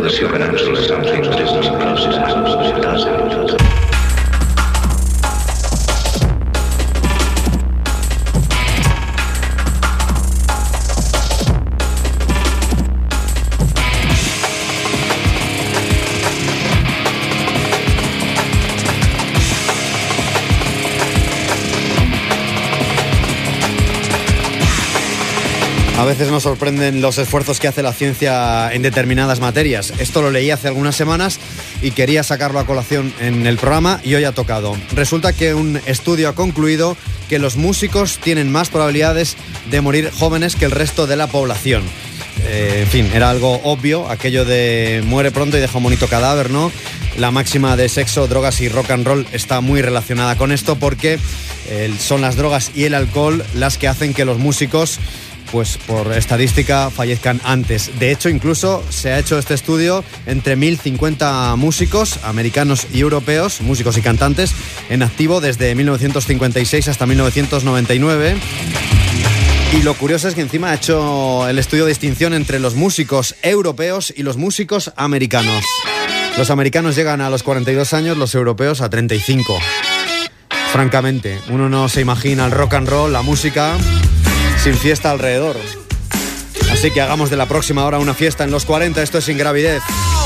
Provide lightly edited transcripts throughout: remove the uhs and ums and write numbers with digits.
Because you can actually something that isn't supposed to happen, it doesn't. A veces nos sorprenden los esfuerzos que hace la ciencia en determinadas materias. Esto lo leí hace algunas semanas y quería sacarlo a colación en el programa y hoy ha tocado. Resulta que un estudio ha concluido que los músicos tienen más probabilidades de morir jóvenes que el resto de la población. En fin, era algo obvio, aquello de muere pronto y deja un bonito cadáver, ¿no? La máxima de sexo, drogas y rock and roll está muy relacionada con esto porque son las drogas y el alcohol las que hacen que los músicos, pues por estadística, fallezcan antes. De hecho, incluso se ha hecho este estudio entre 1.050 músicos americanos y europeos, músicos y cantantes, en activo desde 1956 hasta 1999. Y lo curioso es que encima ha hecho el estudio de distinción entre los músicos europeos y los músicos americanos. Los americanos llegan a los 42 años, los europeos a 35. Francamente, uno no se imagina el rock and roll, la música, sin fiesta alrededor. Así que hagamos de la próxima hora una fiesta en los 40. Esto es Ingravidez.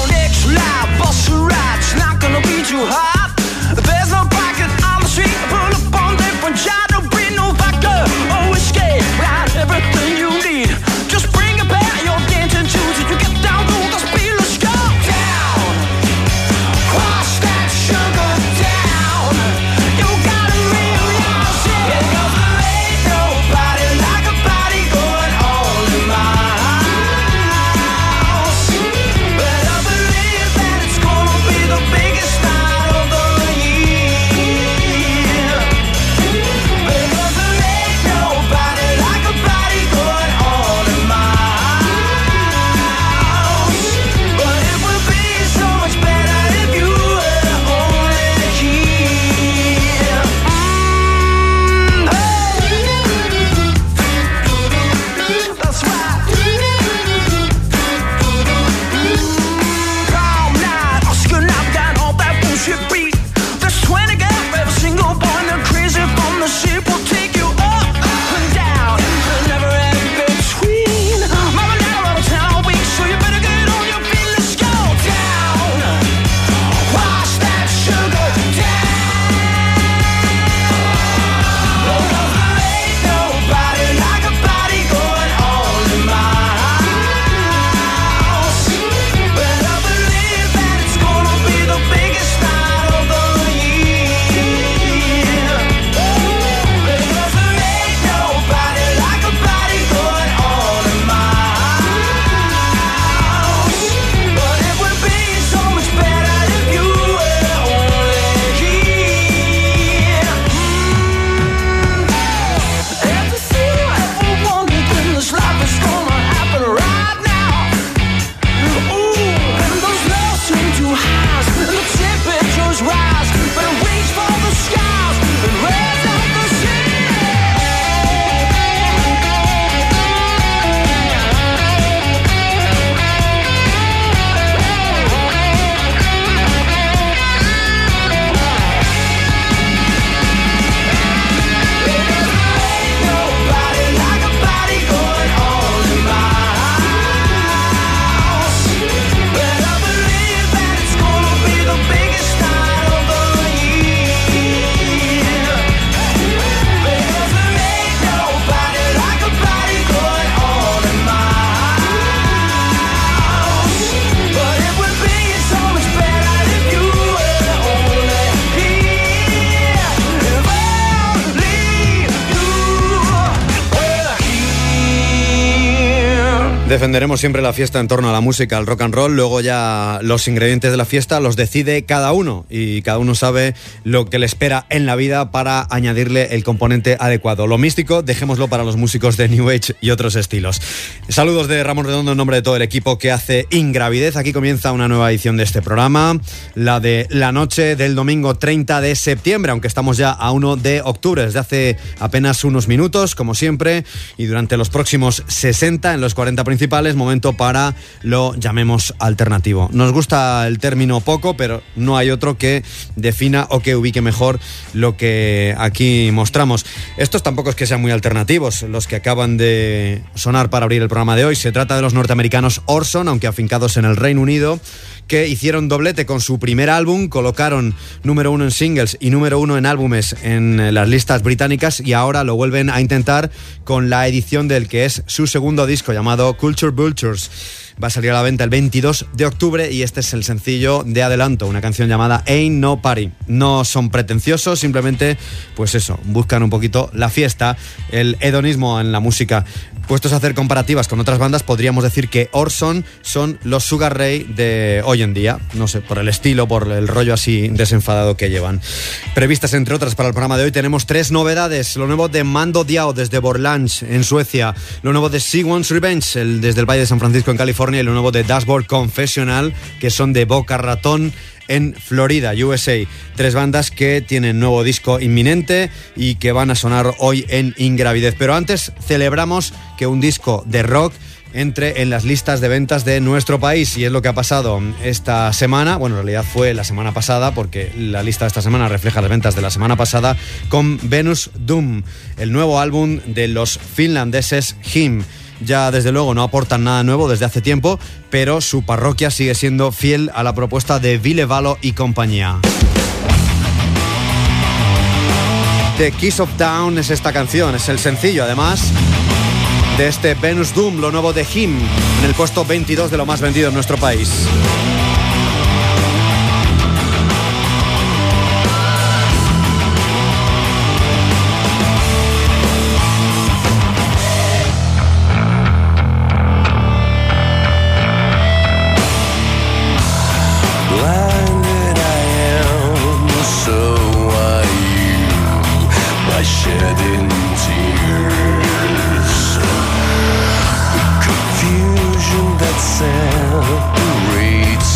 Defenderemos siempre la fiesta en torno a la música, al rock and roll. Luego ya los ingredientes de la fiesta los decide cada uno y cada uno sabe lo que le espera en la vida para añadirle el componente adecuado. Lo místico, dejémoslo para los músicos de New Age y otros estilos. Saludos de Ramón Redondo en nombre de todo el equipo que hace Ingravidez. Aquí comienza una nueva edición de este programa, la de la noche del domingo 30 de septiembre, aunque estamos ya a 1 de octubre, desde hace apenas unos minutos, como siempre, y durante los próximos 60 en los 40 principales, momento para lo llamemos alternativo. Nos gusta el término poco, pero no hay otro que defina o que ubique mejor lo que aquí mostramos. Estos tampoco es que sean muy alternativos, los que acaban de sonar para abrir el programa de hoy. Se trata de los norteamericanos Orson, aunque afincados en el Reino Unido, que hicieron doblete con su primer álbum, colocaron número 1 en singles y número 1 en álbumes en las listas británicas, y ahora lo vuelven a intentar con la edición del que es su segundo disco, llamado Culture Vultures. Va a salir a la venta el 22 de octubre y este es el sencillo de adelanto, una canción llamada Ain't No Party. No son pretenciosos, simplemente, pues eso, buscan un poquito la fiesta, el hedonismo en la música. Puestos a hacer comparativas con otras bandas, podríamos decir que Orson son los Sugar Ray de hoy en día. No sé, por el estilo, por el rollo así desenfadado que llevan. Previstas, entre otras, para el programa de hoy tenemos 3 novedades. Lo nuevo de Mando Diao desde Borlange, en Suecia. Lo nuevo de Sioux's Revenge, desde el Valle de San Francisco, en California. Y lo nuevo de Dashboard Confessional, que son de Boca Ratón, en Florida, USA. 3 bandas que tienen nuevo disco inminente y que van a sonar hoy en Ingravidez. Pero antes celebramos que un disco de rock entre en las listas de ventas de nuestro país, y es lo que ha pasado esta semana. Bueno, en realidad fue la semana pasada, porque la lista de esta semana refleja las ventas de la semana pasada, con Venus Doom, el nuevo álbum de los finlandeses Him. Ya desde luego no aportan nada nuevo desde hace tiempo, pero su parroquia sigue siendo fiel a la propuesta de Ville Valo y compañía. The Kiss of Dawn es esta canción, es el sencillo además de este Venus Doom, lo nuevo de Him, en el puesto 22 de lo más vendido en nuestro país. Separates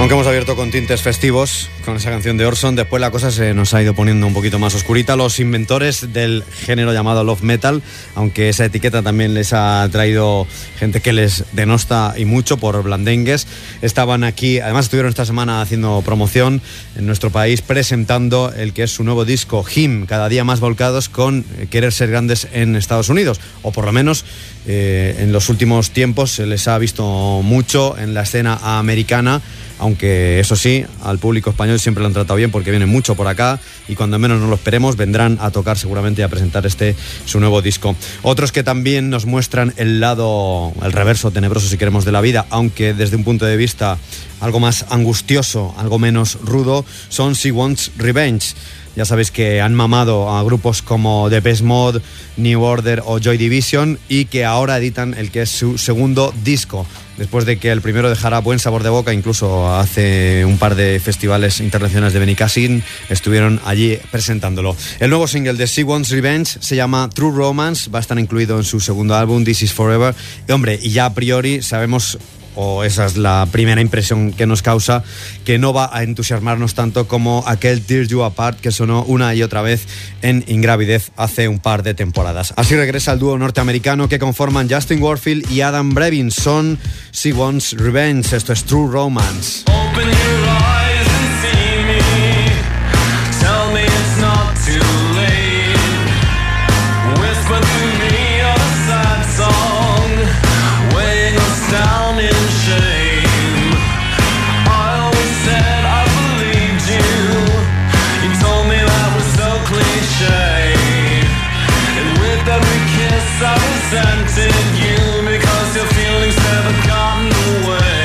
Aunque hemos abierto con tintes festivos con esa canción de Orson, después la cosa se nos ha ido poniendo un poquito más oscurita. Los inventores del género llamado Love Metal, aunque esa etiqueta también les ha traído gente que les denosta y mucho por blandengues, estaban aquí, además estuvieron esta semana haciendo promoción en nuestro país, presentando el que es su nuevo disco, Him, cada día más volcados con querer ser grandes en Estados Unidos, o por lo menos en los últimos tiempos se les ha visto mucho en la escena americana, aunque eso sí, al público español siempre lo han tratado bien porque vienen mucho por acá y cuando menos nos lo esperemos vendrán a tocar seguramente y a presentar su nuevo disco. Otros que también nos muestran el reverso tenebroso, si queremos, de la vida, aunque desde un punto de vista algo más angustioso, algo menos rudo, son She Wants Revenge. Ya sabéis que han mamado a grupos como Depeche Mode, New Order o Joy Division y que ahora editan el que es su segundo disco, después de que el primero dejara buen sabor de boca. Incluso hace un par de festivales internacionales de Benicassin estuvieron allí presentándolo. El nuevo single de She Wants Revenge se llama True Romance, va a estar incluido en su segundo álbum This Is Forever. Y hombre, y ya a priori sabemos, o esa es la primera impresión que nos causa, que no va a entusiasmarnos tanto como aquel Tear You Apart que sonó una y otra vez en Ingravidez hace un par de temporadas. Así regresa el dúo norteamericano que conforman Justin Warfield y Adam Brevin. Son She Wants Revenge, esto es True Romance. Open your eyes and see me. Tell me it's not too late. Whisper to me a sad song, weighing us down in shame. I always said I believed you. You told me that was so cliche. And with every kiss I resented you because your feelings never gotten away.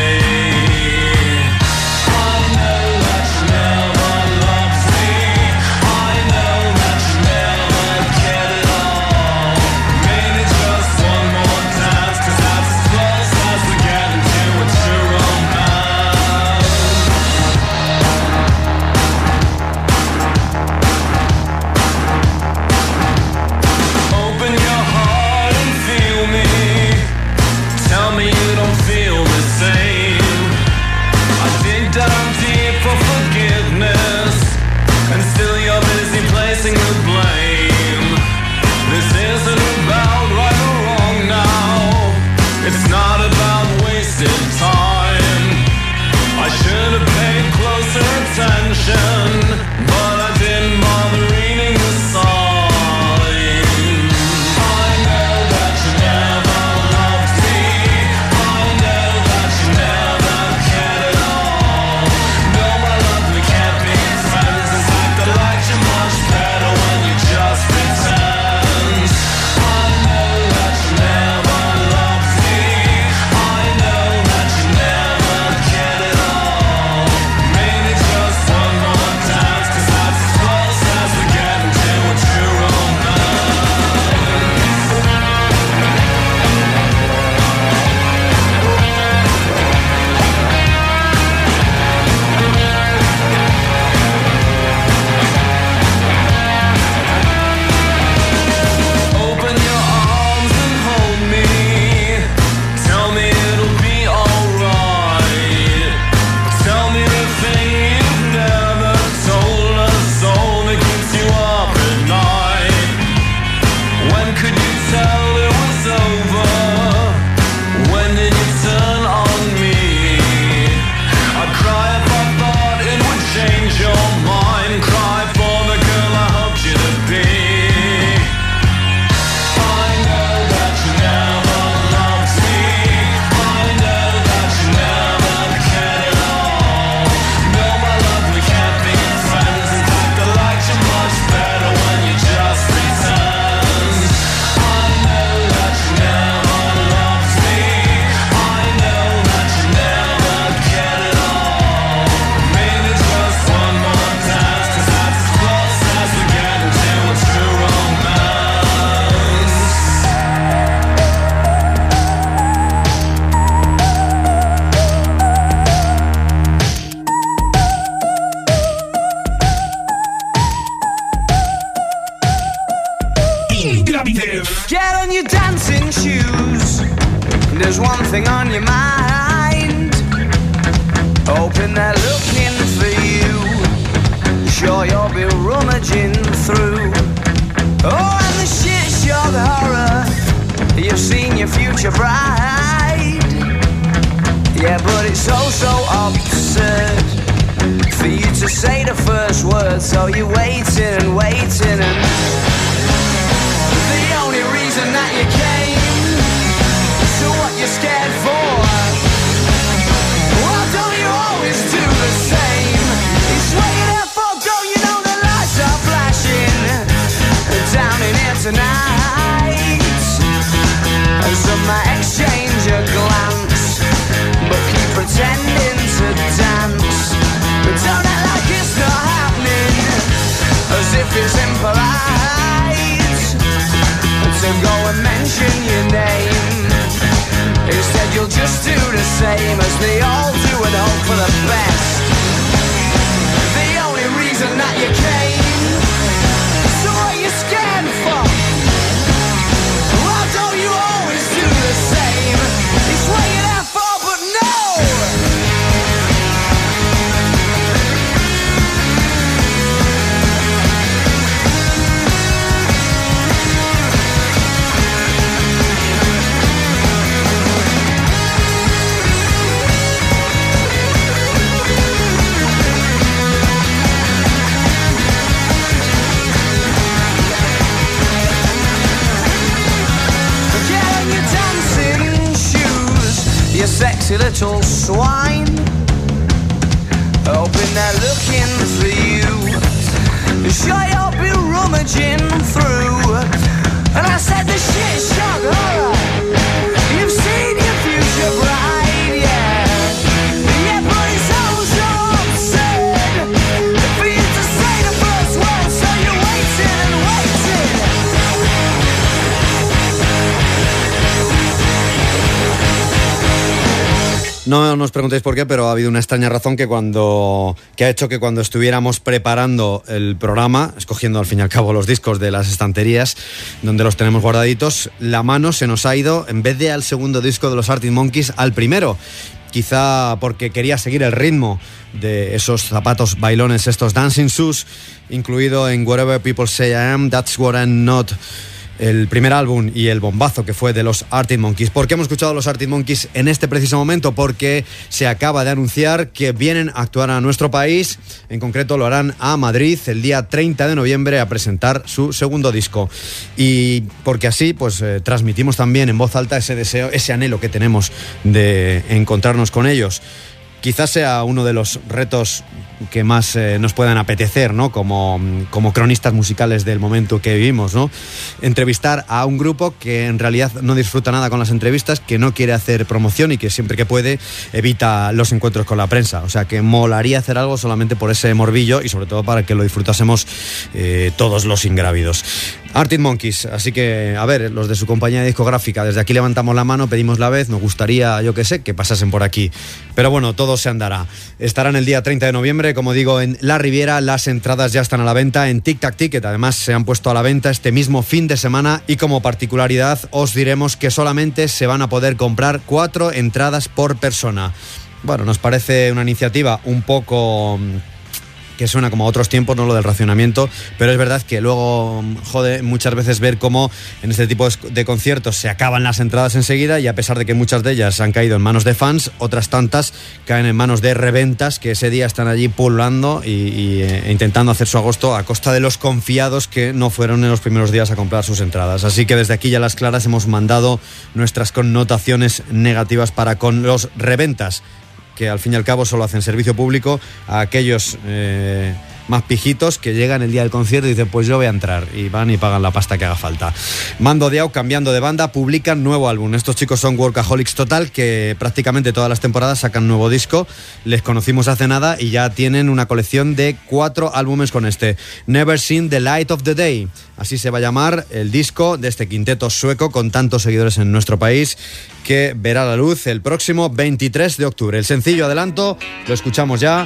Get on your dancing shoes. There's one thing on your mind. hoping they're looking for you. Sure you'll be rummaging through. Oh, and the shit shock horror, you've seen your future bride. Yeah, but it's so absurd for you to say the first word, so you're waiting and waiting, and the only reason that you came, so what you're scared for? Well, don't you always do the same? It's what you're there for, girl, you know the lights are flashing down in here tonight, and some might exchange a glance, but keep pretending to dance. But don't act like it's not happening, as if it's impolite to go and mention your name. Instead you'll just do the same as they all do and hope for the best. The only reason that you came, so what you scared for? Well, don't you always do the same? It's what you're there for, but no! You sexy little swine, hoping they're looking for you. Sure you'll be rummaging through. And I said the shit shock horror, you've seen your future bride, yeah. Yeah, but it's so absurd for you to say the first word, so you're waiting and waiting. No nos preguntéis por qué, pero ha habido una extraña razón que ha hecho que cuando estuviéramos preparando el programa, escogiendo al fin y al cabo los discos de las estanterías donde los tenemos guardaditos, la mano se nos ha ido, en vez de al segundo disco de los Arctic Monkeys, al primero. Quizá porque quería seguir el ritmo de esos zapatos bailones, estos dancing shoes, incluido en Whatever People Say I Am, That's What I'm Not, el primer álbum y el bombazo que fue de los Arctic Monkeys. ¿Por qué hemos escuchado a los Arctic Monkeys en este preciso momento? Porque se acaba de anunciar que vienen a actuar a nuestro país, en concreto lo harán a Madrid el día 30 de noviembre a presentar su segundo disco. Y porque así pues transmitimos también en voz alta ese deseo, ese anhelo que tenemos de encontrarnos con ellos. Quizás sea uno de los retos que más nos puedan apetecer, ¿no? Como cronistas musicales del momento que vivimos, ¿no? Entrevistar a un grupo que en realidad no disfruta nada con las entrevistas, que no quiere hacer promoción y que siempre que puede evita los encuentros con la prensa. O sea, que molaría hacer algo solamente por ese morbillo y sobre todo para que lo disfrutásemos todos los ingrávidos. Arctic Monkeys, así que, a ver, los de su compañía discográfica, desde aquí levantamos la mano, pedimos la vez, nos gustaría, yo qué sé, que pasasen por aquí. Pero bueno, todo se andará. Estarán el día 30 de noviembre, como digo, en La Riviera. Las entradas ya están a la venta en Tic Tac Ticket. Además, se han puesto a la venta este mismo fin de semana y como particularidad os diremos que solamente se van a poder comprar 4 entradas por persona. Bueno, nos parece una iniciativa un poco que suena como a otros tiempos, no lo del racionamiento, pero es verdad que luego jode muchas veces ver cómo en este tipo de conciertos se acaban las entradas enseguida y a pesar de que muchas de ellas han caído en manos de fans, otras tantas caen en manos de reventas que ese día están allí pululando e intentando hacer su agosto a costa de los confiados que no fueron en los primeros días a comprar sus entradas. Así que desde aquí ya las claras hemos mandado nuestras connotaciones negativas para con los reventas, que al fin y al cabo solo hacen servicio público a aquellos más pijitos que llegan el día del concierto y dicen pues yo voy a entrar, y van y pagan la pasta que haga falta. Mando Diao, cambiando de banda, publican nuevo álbum. Estos chicos son Workaholics Total, que prácticamente todas las temporadas sacan nuevo disco. Les conocimos hace nada y ya tienen una colección de 4 álbumes con este Never Seen the Light of the Day. Así se va a llamar el disco de este quinteto sueco con tantos seguidores en nuestro país, que verá la luz el próximo 23 de octubre. El sencillo adelanto lo escuchamos ya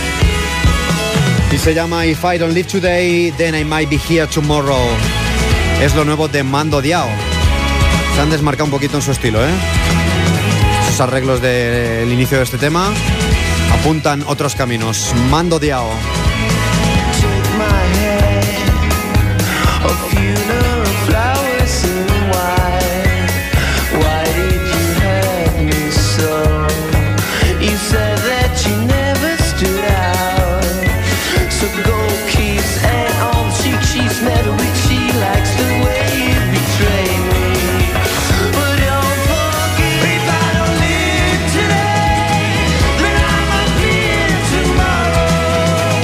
y se llama If I Don't Live Today, Then I Might Be Here Tomorrow. Es lo nuevo de Mando Diao. Se han desmarcado un poquito en su estilo, esos arreglos del inicio de este tema apuntan otros caminos. Mando Diao. Take my hand, a funeral of flowers in white. Why did you hurt me so? You said that you never stood out. So gold keys and all cheek, she's met with she likes the way you betray me. But don't forget, if I don't live today, then I'm a here tomorrow.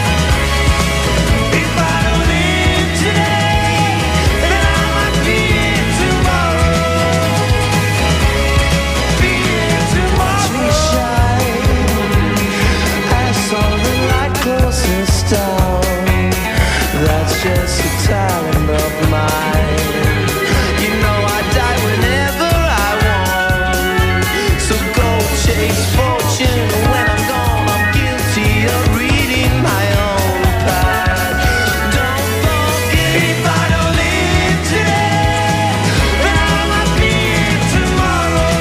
If I don't live today, then I'm a here tomorrow. Be here tomorrow. Watch me shine. I saw the light closest down. That's just a talent of mine. You know I die whenever I want. So go chase fortune. When I'm gone, I'm guilty of reading my own path. Don't forget, if I don't live today, then I'm up here tomorrow.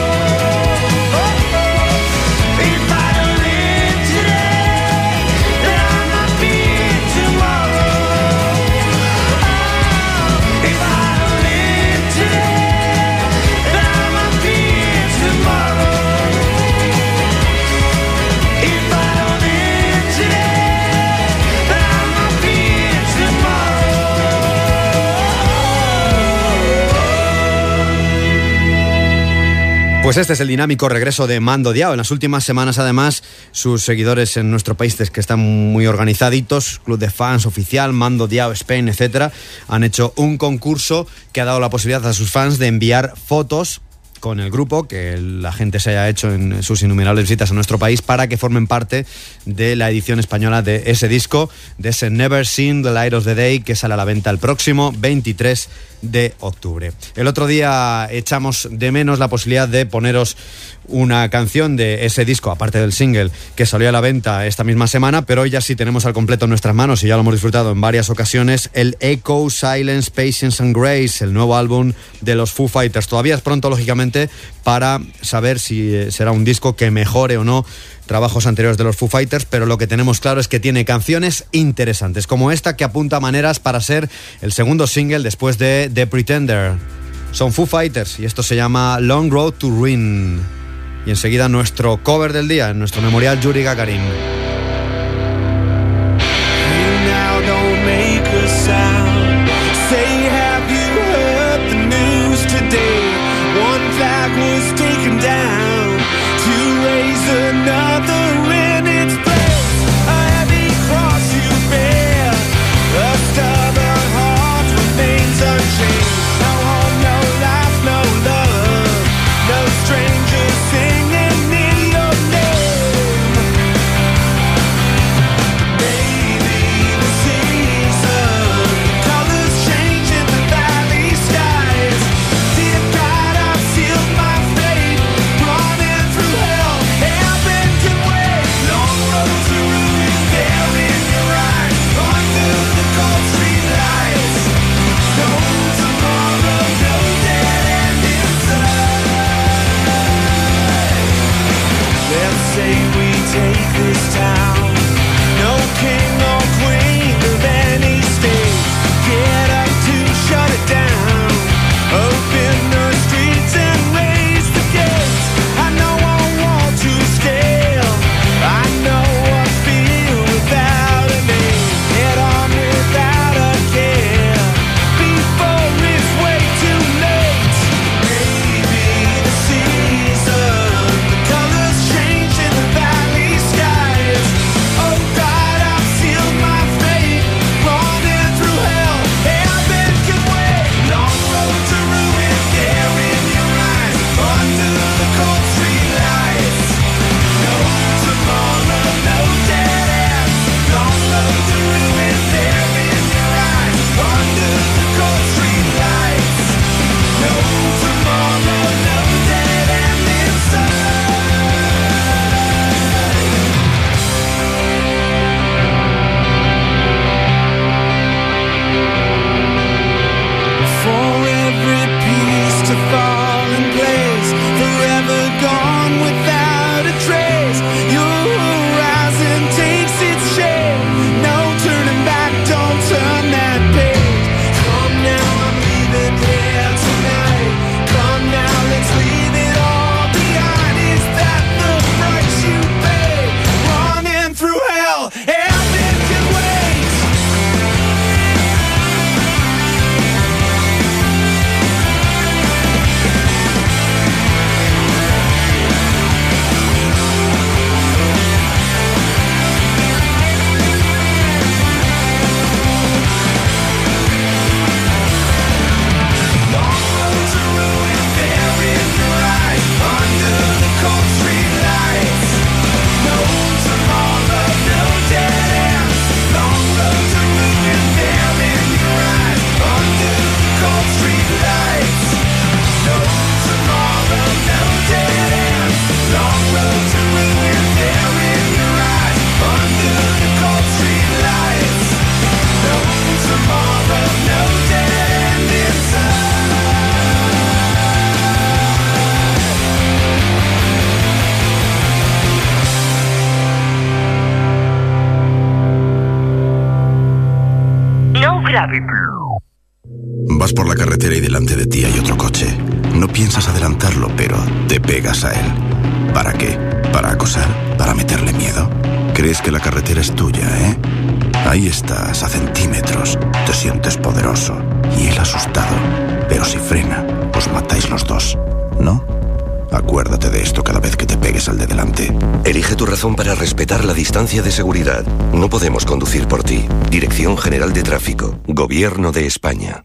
If I don't live today, then I'm up here tomorrow. If I don't live today, then I'm up here tomorrow. If I don't live today, then I'm up here tomorrow. Pues este es el dinámico regreso de Mando Diao. En las últimas semanas, además, sus seguidores en nuestro país, que están muy organizaditos, Club de Fans Oficial, Mando Diao Spain, etcétera, han hecho un concurso que ha dado la posibilidad a sus fans de enviar fotos con el grupo que la gente se haya hecho en sus innumerables visitas a nuestro país para que formen parte de la edición española de ese disco, de ese Never Seen the Light of the Day, que sale a la venta el próximo 23 de octubre. El otro día echamos de menos la posibilidad de poneros una canción de ese disco, aparte del single que salió a la venta esta misma semana, pero hoy ya sí tenemos al completo en nuestras manos y ya lo hemos disfrutado en varias ocasiones, el Echo, Silence, Patience and Grace, el nuevo álbum de los Foo Fighters. Todavía es pronto, lógicamente, para saber si será un disco que mejore o no trabajos anteriores de los Foo Fighters, pero lo que tenemos claro es que tiene canciones interesantes, como esta que apunta a maneras para ser el segundo single después de The Pretender. Son Foo Fighters y esto se llama Long Road to Ruin. Y enseguida nuestro cover del día, en nuestro memorial Yuri Gagarin. Now don't make a sound. Say, have you heard the news today? One flag was taken down to raise another in its place. A heavy cross you bear, a stubborn heart remains unchanged. No home, no life, no love, no strangers singing in your name. Vas por la carretera y delante de ti hay otro coche. No piensas adelantarlo, pero te pegas a él. ¿Para qué? ¿Para acosar? ¿Para meterle miedo? Crees que la carretera es tuya, ¿eh? Ahí estás, a centímetros. Te sientes poderoso. Y él asustado. Pero si frena, os matáis los dos, ¿no? Acuérdate de esto cada vez que te pegues al de delante. Elige tu razón para respetar la distancia de seguridad. No podemos conducir por ti. Dirección General de Tráfico. Gobierno de España.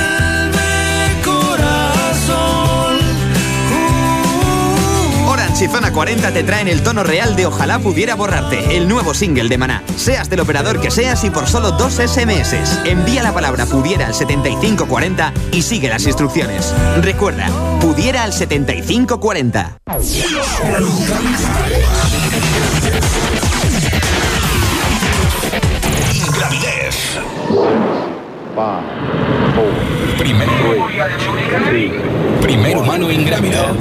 Orange y Zona 40 te traen el tono real de Ojalá Pudiera Borrarte, el nuevo single de Maná. Seas del operador que seas y por solo 2 SMS. Envía la palabra Pudiera al 7540 y sigue las instrucciones. Recuerda, Pudiera al 7540. Ingravidez. Primer humano ingrávido.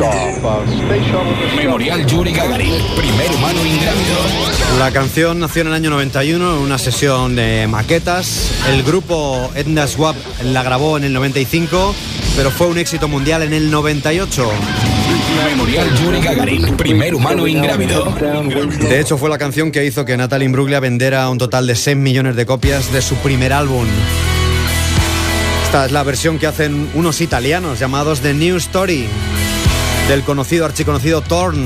Memorial Yuri Gagarin. Primer humano ingrávido. La canción nació en el año 91 en una sesión de maquetas. El grupo Edna Swap la grabó en el 95, pero fue un éxito mundial en el 98. Memorial Yuri Gagarin. Primer humano ingrávido. De hecho, fue la canción que hizo que Natalie Imbruglia vendiera un total de 6 millones de copias de su primer álbum. Esta es la versión que hacen unos italianos llamados The New Story, del archiconocido Torn.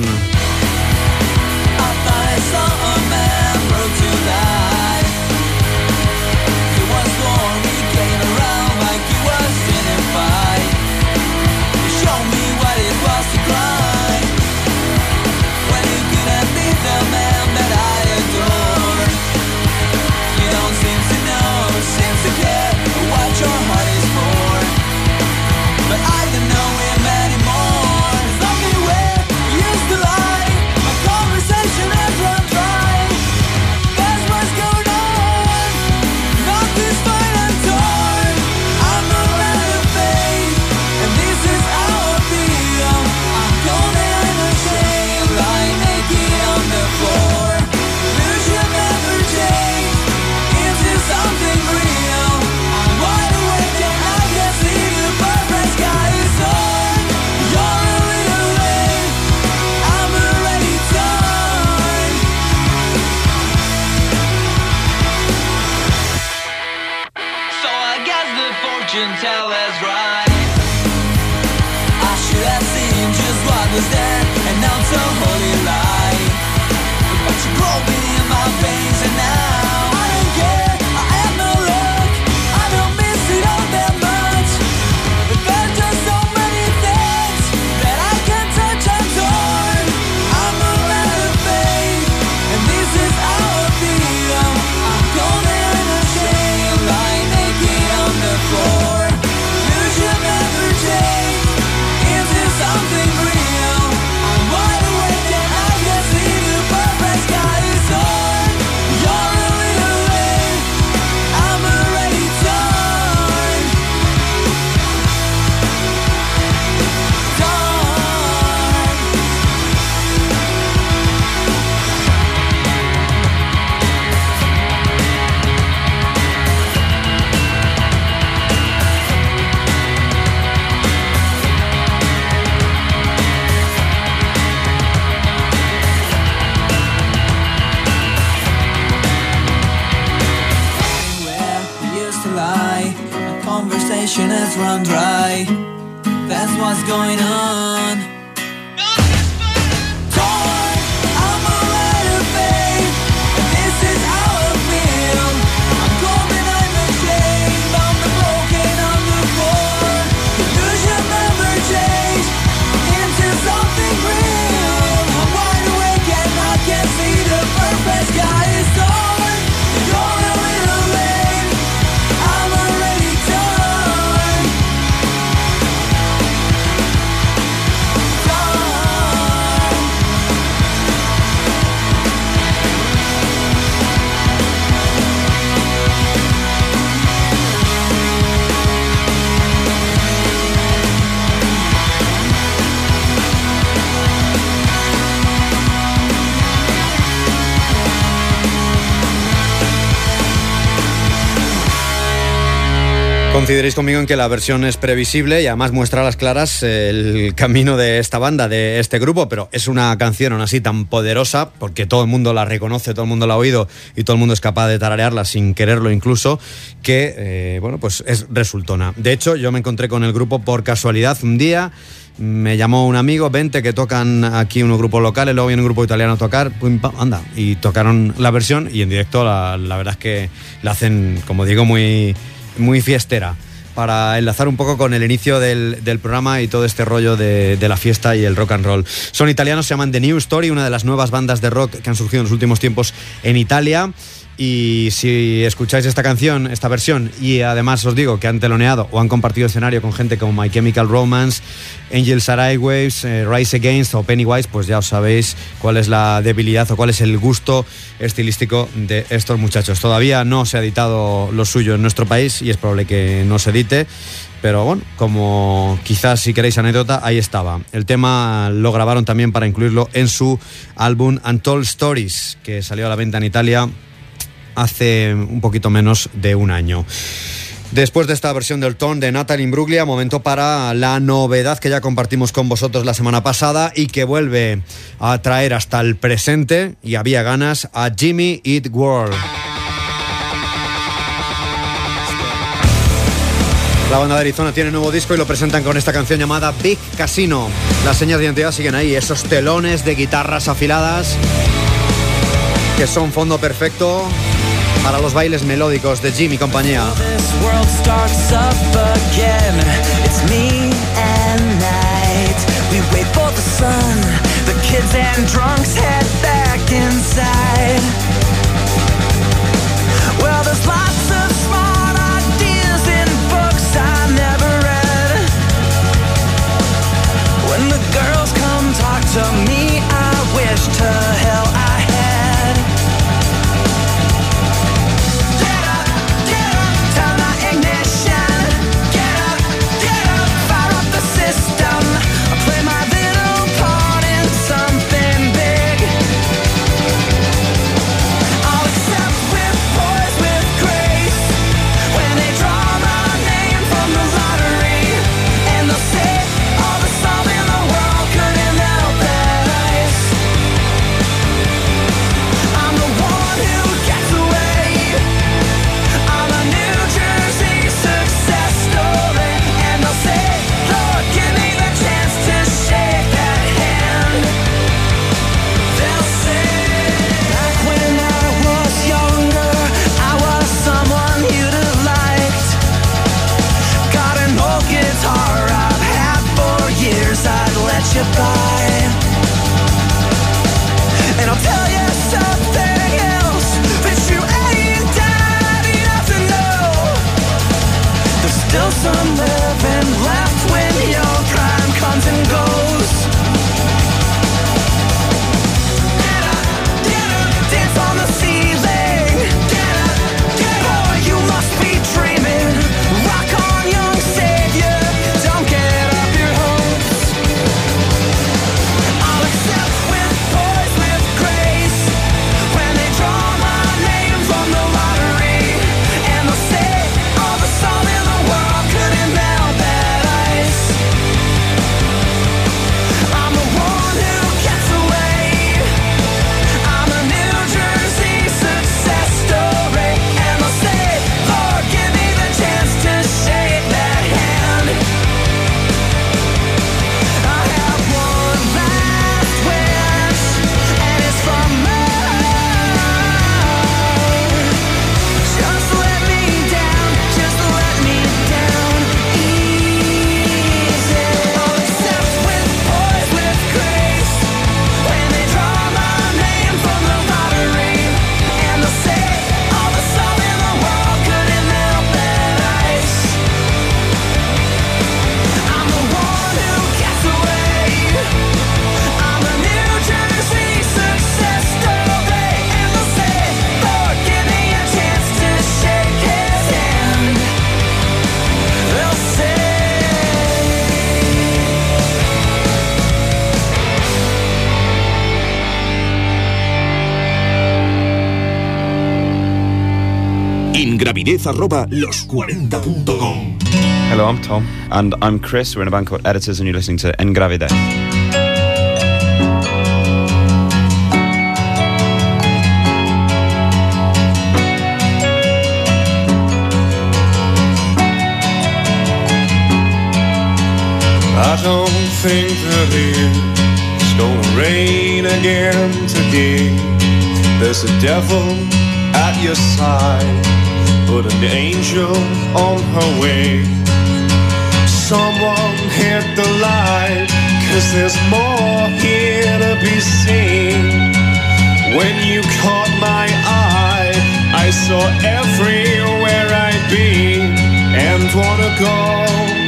Has run dry. That's what's going on. Coincidiréis conmigo en que la versión es previsible y además muestra a las claras el camino de esta banda, de este grupo, pero es una canción aún así tan poderosa porque todo el mundo la reconoce, todo el mundo la ha oído y todo el mundo es capaz de tararearla sin quererlo incluso, que pues es resultona. De hecho, yo me encontré con el grupo por casualidad un día. Me llamó un amigo, vente, que tocan aquí unos grupos locales, luego viene un grupo italiano a tocar, pum, pam, anda, y tocaron la versión y en directo la verdad es que la hacen, como digo, muy, muy fiestera, para enlazar un poco con el inicio del programa y todo este rollo de la fiesta y el rock and roll. Son italianos, se llaman The New Story, una de las nuevas bandas de rock que han surgido en los últimos tiempos en Italia. Y si escucháis esta canción, esta versión, y además os digo que han teloneado o han compartido escenario con gente como My Chemical Romance, Angels Are Airwaves, Rise Against o Pennywise, pues ya os sabéis cuál es la debilidad o cuál es el gusto estilístico de estos muchachos. Todavía no se ha editado lo suyo en nuestro país y es probable que no se edite, pero bueno, como quizás si queréis anécdota, ahí estaba. El tema lo grabaron también para incluirlo en su álbum Untold Stories, que salió a la venta en Italia hace un poquito menos de un año. Después de esta versión del Ton de Natalie Imbruglia, momento para la novedad que ya compartimos con vosotros la semana pasada y que vuelve a traer hasta el presente, y había ganas, a Jimmy Eat World. La banda de Arizona tiene nuevo disco y lo presentan con esta canción llamada Big Casino. Las señas de identidad siguen ahí, esos telones de guitarras afiladas que son fondo perfecto para los bailes melódicos de Jimmy y compañía. engravidez@los40.com. Hello, I'm Tom. And I'm Chris. We're in a band called Editors and you're listening to Engravidez. I don't think that it's gonna rain again today. There's a devil at your side, but an angel on her way. Someone hit the light, 'cause there's more here to be seen. When you caught my eye, I saw everywhere I'd be and wanna go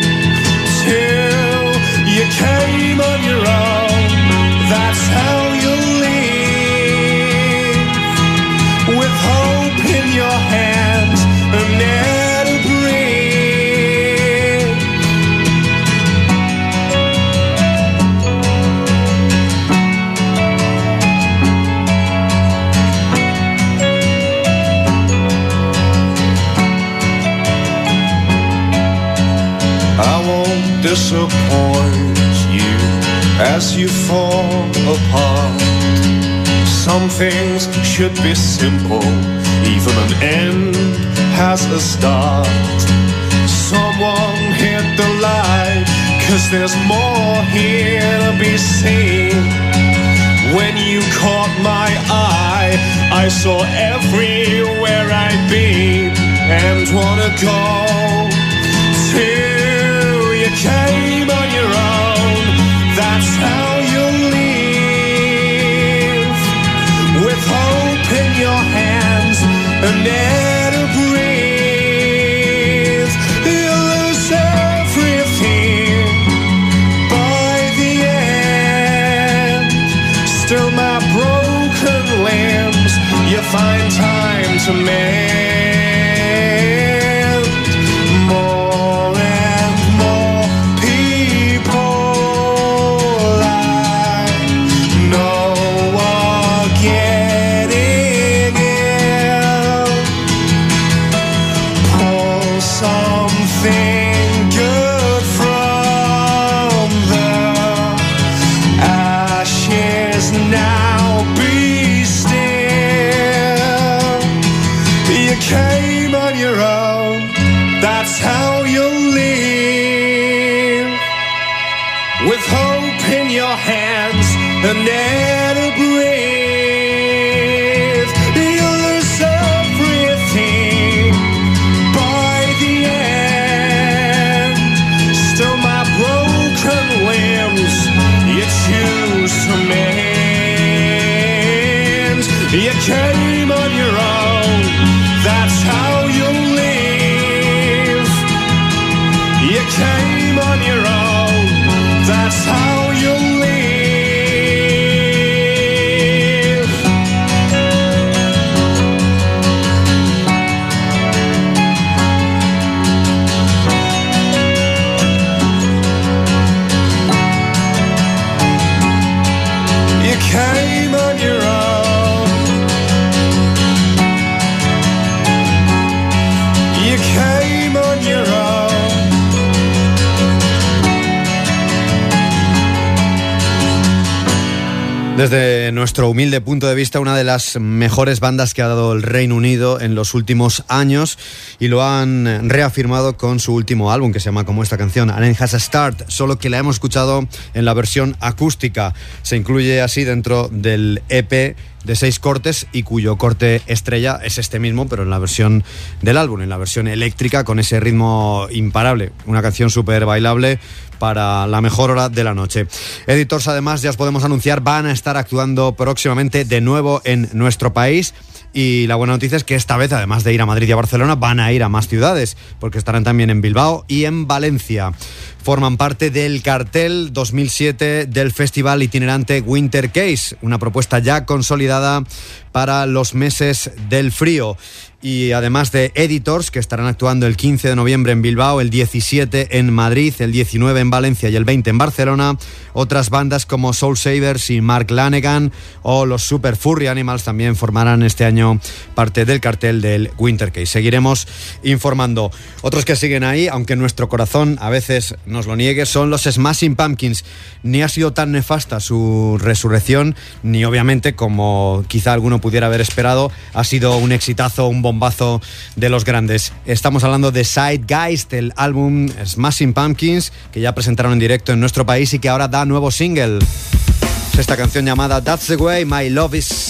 till you came on your own. That's how you live, with hope in your hands and air to breathe. I won't disappoint you as you fall apart. Some things should be simple, even an end has a start. Someone hit the light, 'cause there's more here to be seen. When you caught my eye, I saw everywhere I'd be and wanna go till you came on your own. That's how you live, with hope in your hands and air to breathe. You lose everything by the end. Still my broken limbs you find time to mend. More and more people I know are getting ill. Pull something good from the ashes now, be still. You came on your own, that's how you live, with hope in your hands and air to breathe. You lose everything by the end. Still my broken limbs you choose to mend. You came on your own, that's how you live. You came on your own, that's how you live. You came on your own. You came on your own. Desde nuestro humilde punto de vista, una de las mejores bandas que ha dado el Reino Unido en los últimos años, y lo han reafirmado con su último álbum, que se llama como esta canción, An End Has a Start, solo que la hemos escuchado en la versión acústica. Se incluye así dentro del EP de 6 cortes, y cuyo corte estrella es este mismo, pero en la versión del álbum, en la versión eléctrica, con ese ritmo imparable. Una canción súper bailable para la mejor hora de la noche. Editors, además, ya os podemos anunciar, van a estar actuando próximamente de nuevo en nuestro país. Y la buena noticia es que esta vez, además de ir a Madrid y a Barcelona, van a ir a más ciudades, porque estarán también en Bilbao y en Valencia. Forman parte del cartel 2007 del festival itinerante Winter Case, una propuesta ya consolidada para los meses del frío. Y además de Editors, que estarán actuando el 15 de noviembre en Bilbao, el 17 en Madrid, el 19 en Valencia y el 20 en Barcelona, otras bandas como Soul Savers y Mark Lanegan o los Super Furry Animals también formarán este año parte del cartel del Winter Case. Seguiremos informando. Otros que siguen ahí, aunque nuestro corazón a veces nos lo niegue, son los Smashing Pumpkins. Ni ha sido tan nefasta su resurrección, ni obviamente, como quizá alguno pudiera haber esperado, ha sido un exitazo, un bombazo de los grandes. Estamos hablando de Zeitgeist, el álbum Smashing Pumpkins, que ya presentaron en directo en nuestro país y que ahora da nuevo single. Es esta canción llamada That's the Way My Love Is.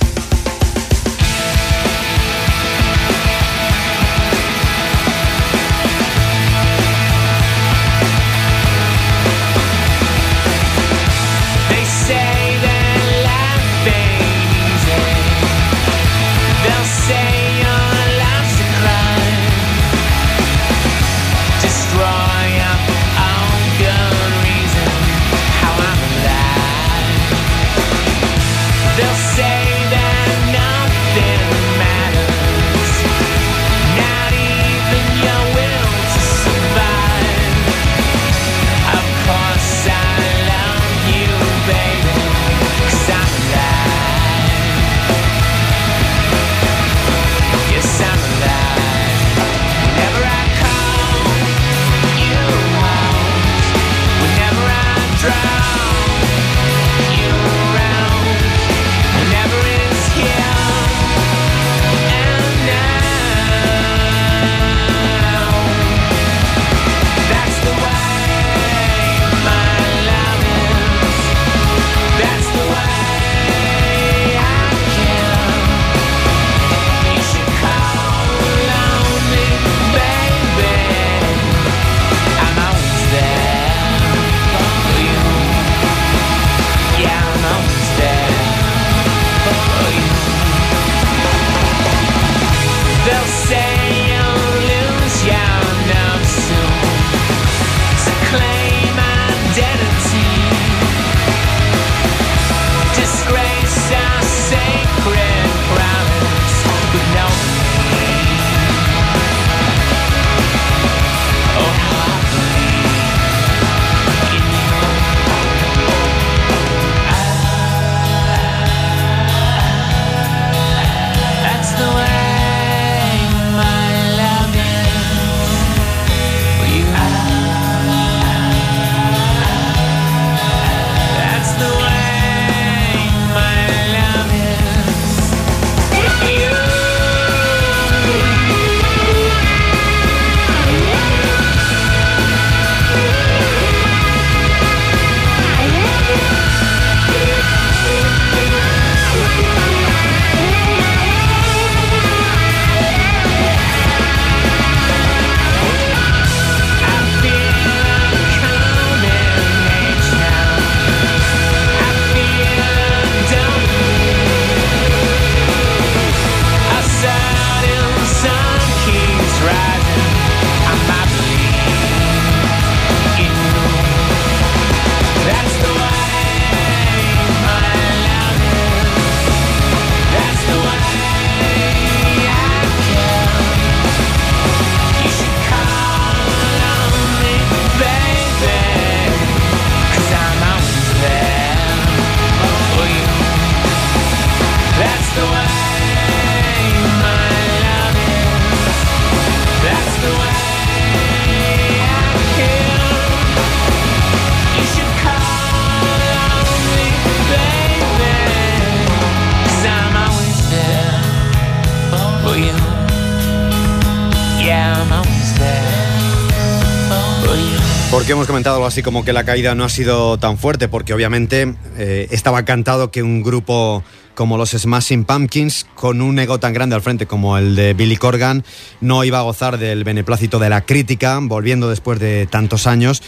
Porque hemos comentado algo así como que la caída no ha sido tan fuerte, porque obviamente estaba cantado que un grupo como los Smashing Pumpkins, con un ego tan grande al frente como el de Billy Corgan, no iba a gozar del beneplácito de la crítica, volviendo después de tantos años.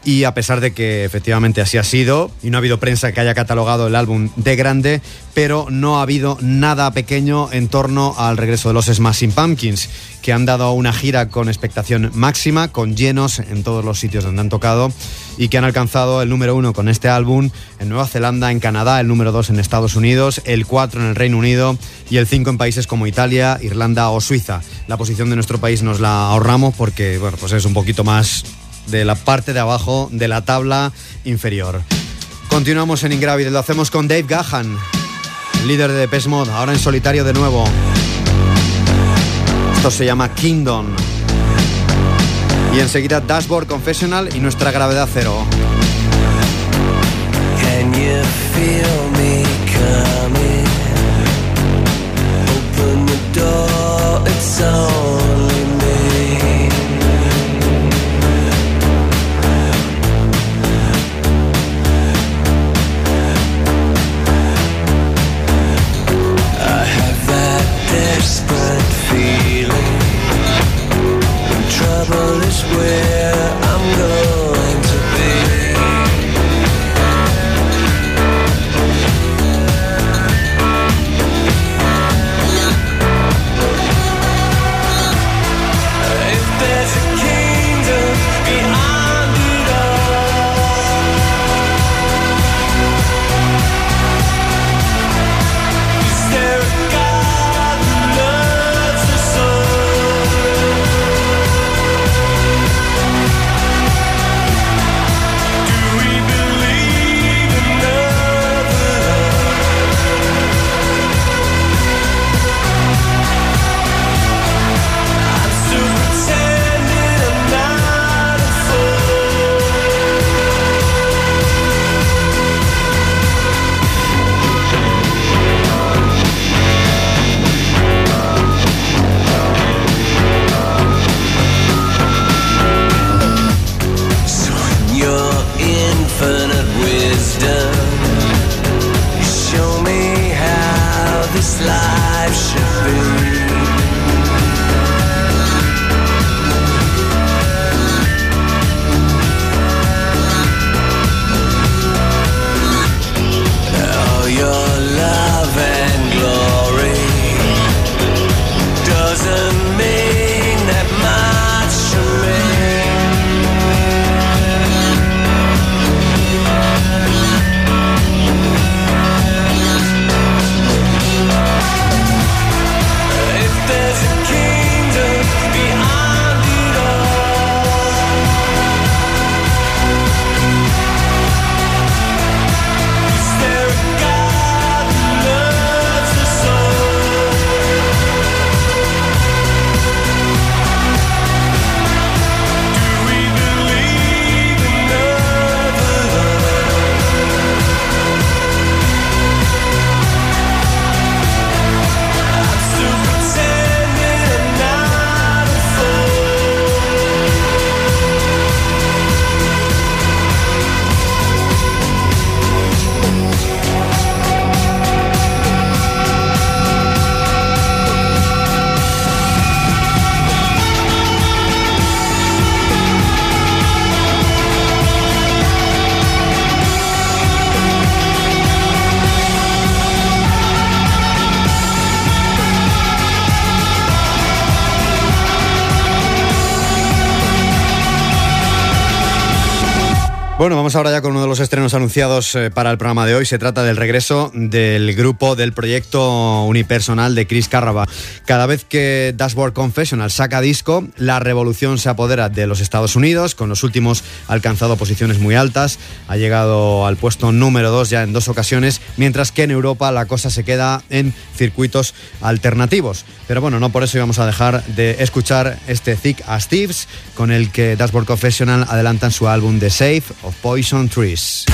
y a pesar de que efectivamente así ha sido y no ha habido prensa que haya catalogado el álbum de grande, pero no ha habido nada pequeño en torno al regreso de los Smashing Pumpkins, que han dado una gira con expectación máxima, con llenos en todos los sitios donde han tocado y que han alcanzado el número 1 con este álbum en Nueva Zelanda, en Canadá, el número 2 en Estados Unidos, el 4 en el Reino Unido y el 5 en países como Italia, Irlanda o Suiza. La posición de nuestro país nos la ahorramos porque, bueno, pues es un poquito más de la parte de abajo de la tabla inferior. Continuamos en Ingrávido, lo hacemos con Dave Gahan, líder de Depeche Mode, ahora en solitario de nuevo. Esto se llama Kingdom. Y enseguida Dashboard Confessional y Nuestra Gravedad Cero. Can you feel me coming? Open the door, it's only me. I have that desperate feeling. Trouble is where I'm going to be. If there's a kingdom beyond it all, is there a God who loves us all? Do we believe in love at all? I'm still pretending I'm not a fool. So in your infinite wisdom, you show me how this life should be. Oh, your love and glory doesn't mean that much to me. If there's a kingdom beyond it all, is there a God who loves us all? Do we believe in love at all? I'm still pretending I'm not a fool. Bueno, vamos ahora ya con uno de los estrenos anunciados para el programa de hoy. Se trata del regreso del grupo del proyecto unipersonal de Chris Carrabba. Cada vez que Dashboard Confessional saca disco, la revolución se apodera de los Estados Unidos. Con los últimos ha alcanzado posiciones muy altas. Ha llegado al puesto número 2 ya en 2 ocasiones, mientras que en Europa la cosa se queda en circuitos alternativos. Pero bueno, no por eso íbamos a dejar de escuchar este Thick as Thieves, con el que Dashboard Confessional adelantan su álbum The Shape of Poison Trees.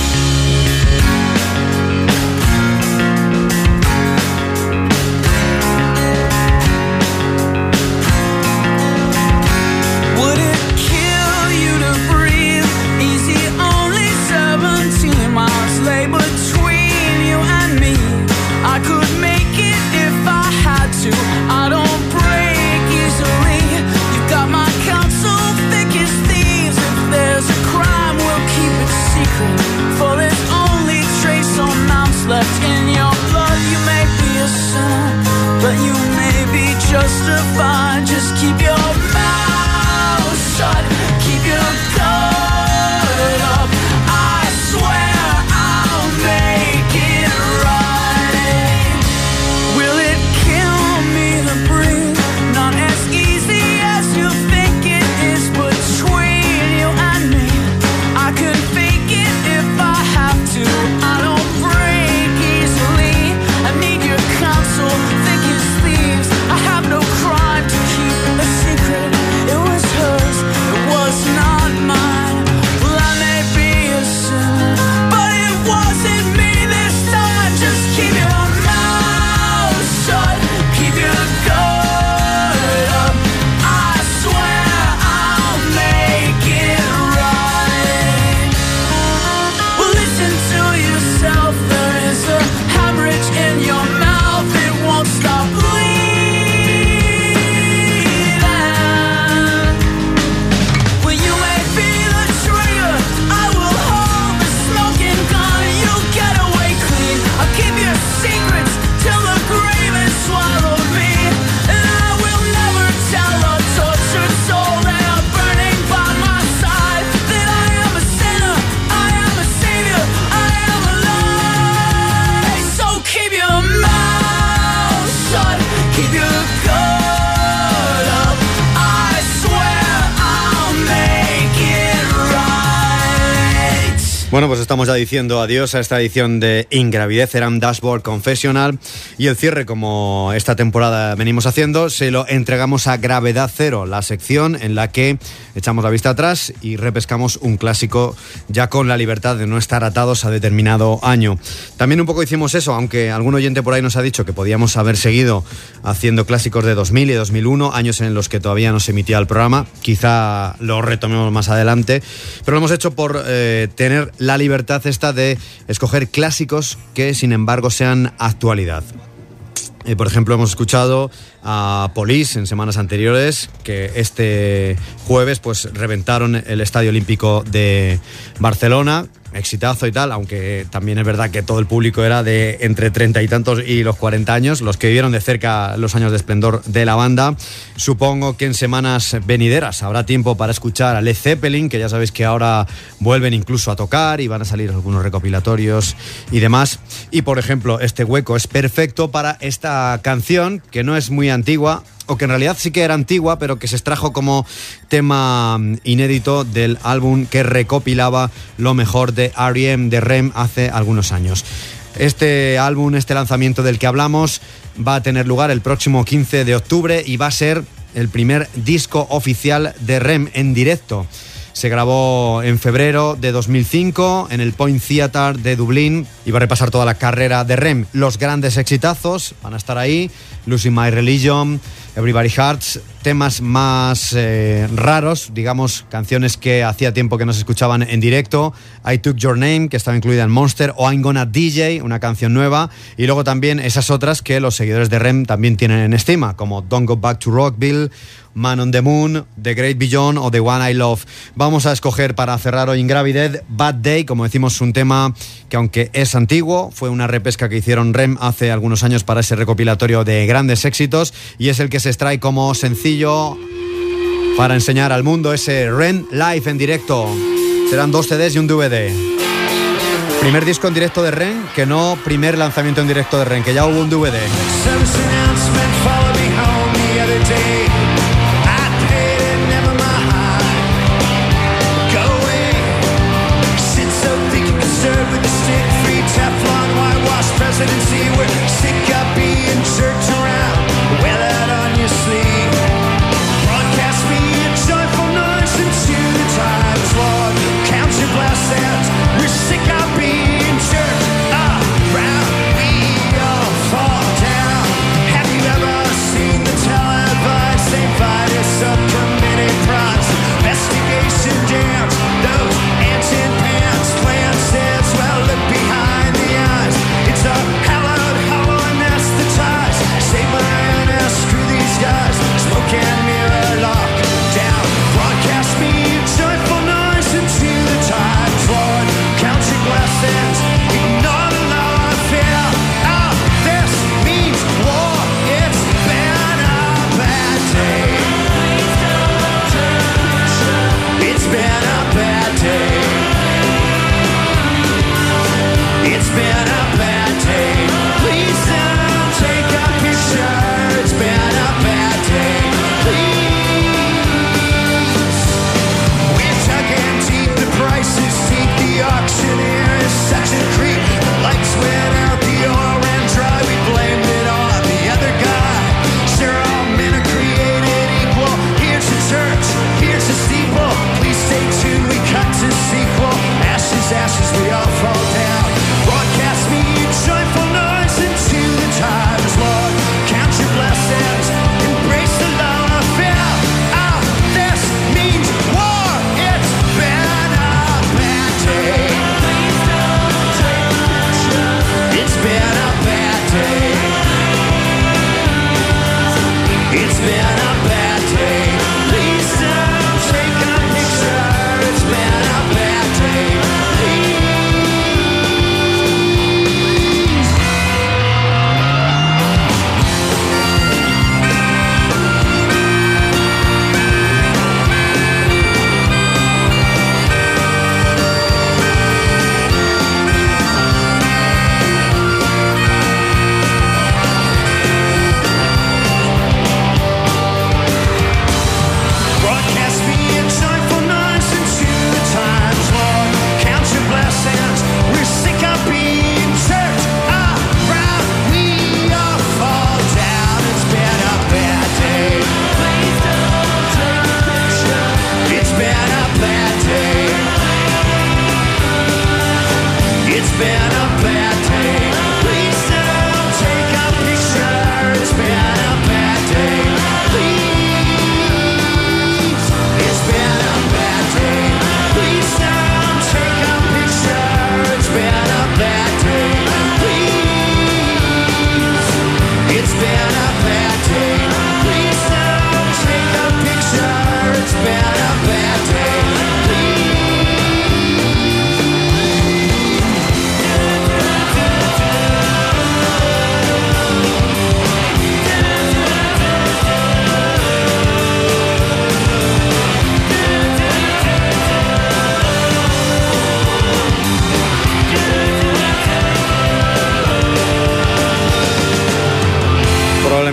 Would it kill you to breathe? Easy, only 17 miles lay between you and me. I could make it if I had to. I don't break easily. You've got my counsel thick as thieves. If there's a crime Bueno, pues estamos ya diciendo adiós a esta edición de Ingravidez, eran Dashboard Confessional, y el cierre, como esta temporada venimos haciendo, se lo entregamos a Gravedad Cero, la sección en la que echamos la vista atrás y repescamos un clásico ya con la libertad de no estar atados a determinado año. También un poco hicimos eso, aunque algún oyente por ahí nos ha dicho que podíamos haber seguido haciendo clásicos de 2000 y 2001, años en los que todavía no se emitía el programa. Quizá lo retomemos más adelante, pero lo hemos hecho por tener la libertad esta de escoger clásicos que sin embargo sean actualidad. Por ejemplo, hemos escuchado a Police en semanas anteriores, que este jueves pues reventaron el Estadio Olímpico de Barcelona. Exitazo y tal, aunque también es verdad que todo el público era de entre 30 y tantos y los 40 años, los que vivieron de cerca los años de esplendor de la banda. Supongo que en semanas venideras habrá tiempo para escuchar a Led Zeppelin, que ya sabéis que ahora vuelven incluso a tocar y van a salir algunos recopilatorios y demás. Y por ejemplo, este hueco es perfecto para esta canción, que no es muy antigua, o que en realidad sí que era antigua, pero que se extrajo como tema inédito del álbum que recopilaba lo mejor de R.E.M., de REM, hace algunos años. Este álbum, este lanzamiento del que hablamos, va a tener lugar el próximo 15 de octubre y va a ser el primer disco oficial de REM en directo. Se grabó en febrero de 2005 en el Point Theatre de Dublín y va a repasar toda la carrera de REM. Los grandes exitazos van a estar ahí: Losing My Religion, Everybody Hurts, temas más raros, digamos, canciones que hacía tiempo que no se escuchaban en directo. I Took Your Name, que estaba incluida en Monster, o I'm Gonna DJ, una canción nueva, y luego también esas otras que los seguidores de REM también tienen en estima, como Don't Go Back to Rockville, Man on the Moon, The Great Beyond o The One I Love. Vamos a escoger para cerrar hoy Ingravidez Bad Day, como decimos, un tema que aunque es antiguo, fue una repesca que hicieron REM hace algunos años para ese recopilatorio de grandes éxitos, y es el que se extrae como sencillo para enseñar al mundo ese REM Live en directo. Serán 2 CDs y un DVD. Primer disco en directo de REM, que no primer lanzamiento en directo de REM, que ya hubo un DVD. Presidency, we're sick of being jerked around. Wear that on your sleeve. Broadcast me a joyful noise into the times, Lord. Count your blessings. We're sick of being jerked around. We all fall down. Have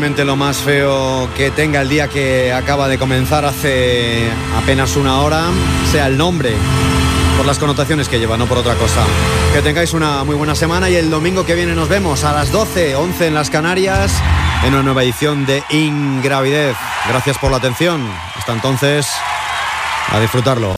Probablemente lo más feo que tenga el día que acaba de comenzar hace apenas una hora sea el nombre, por las connotaciones que lleva, no por otra cosa. Que tengáis una muy buena semana y el domingo que viene nos vemos a las 12, 11 en las Canarias, en una nueva edición de Ingravidez. Gracias por la atención. Hasta entonces, a disfrutarlo.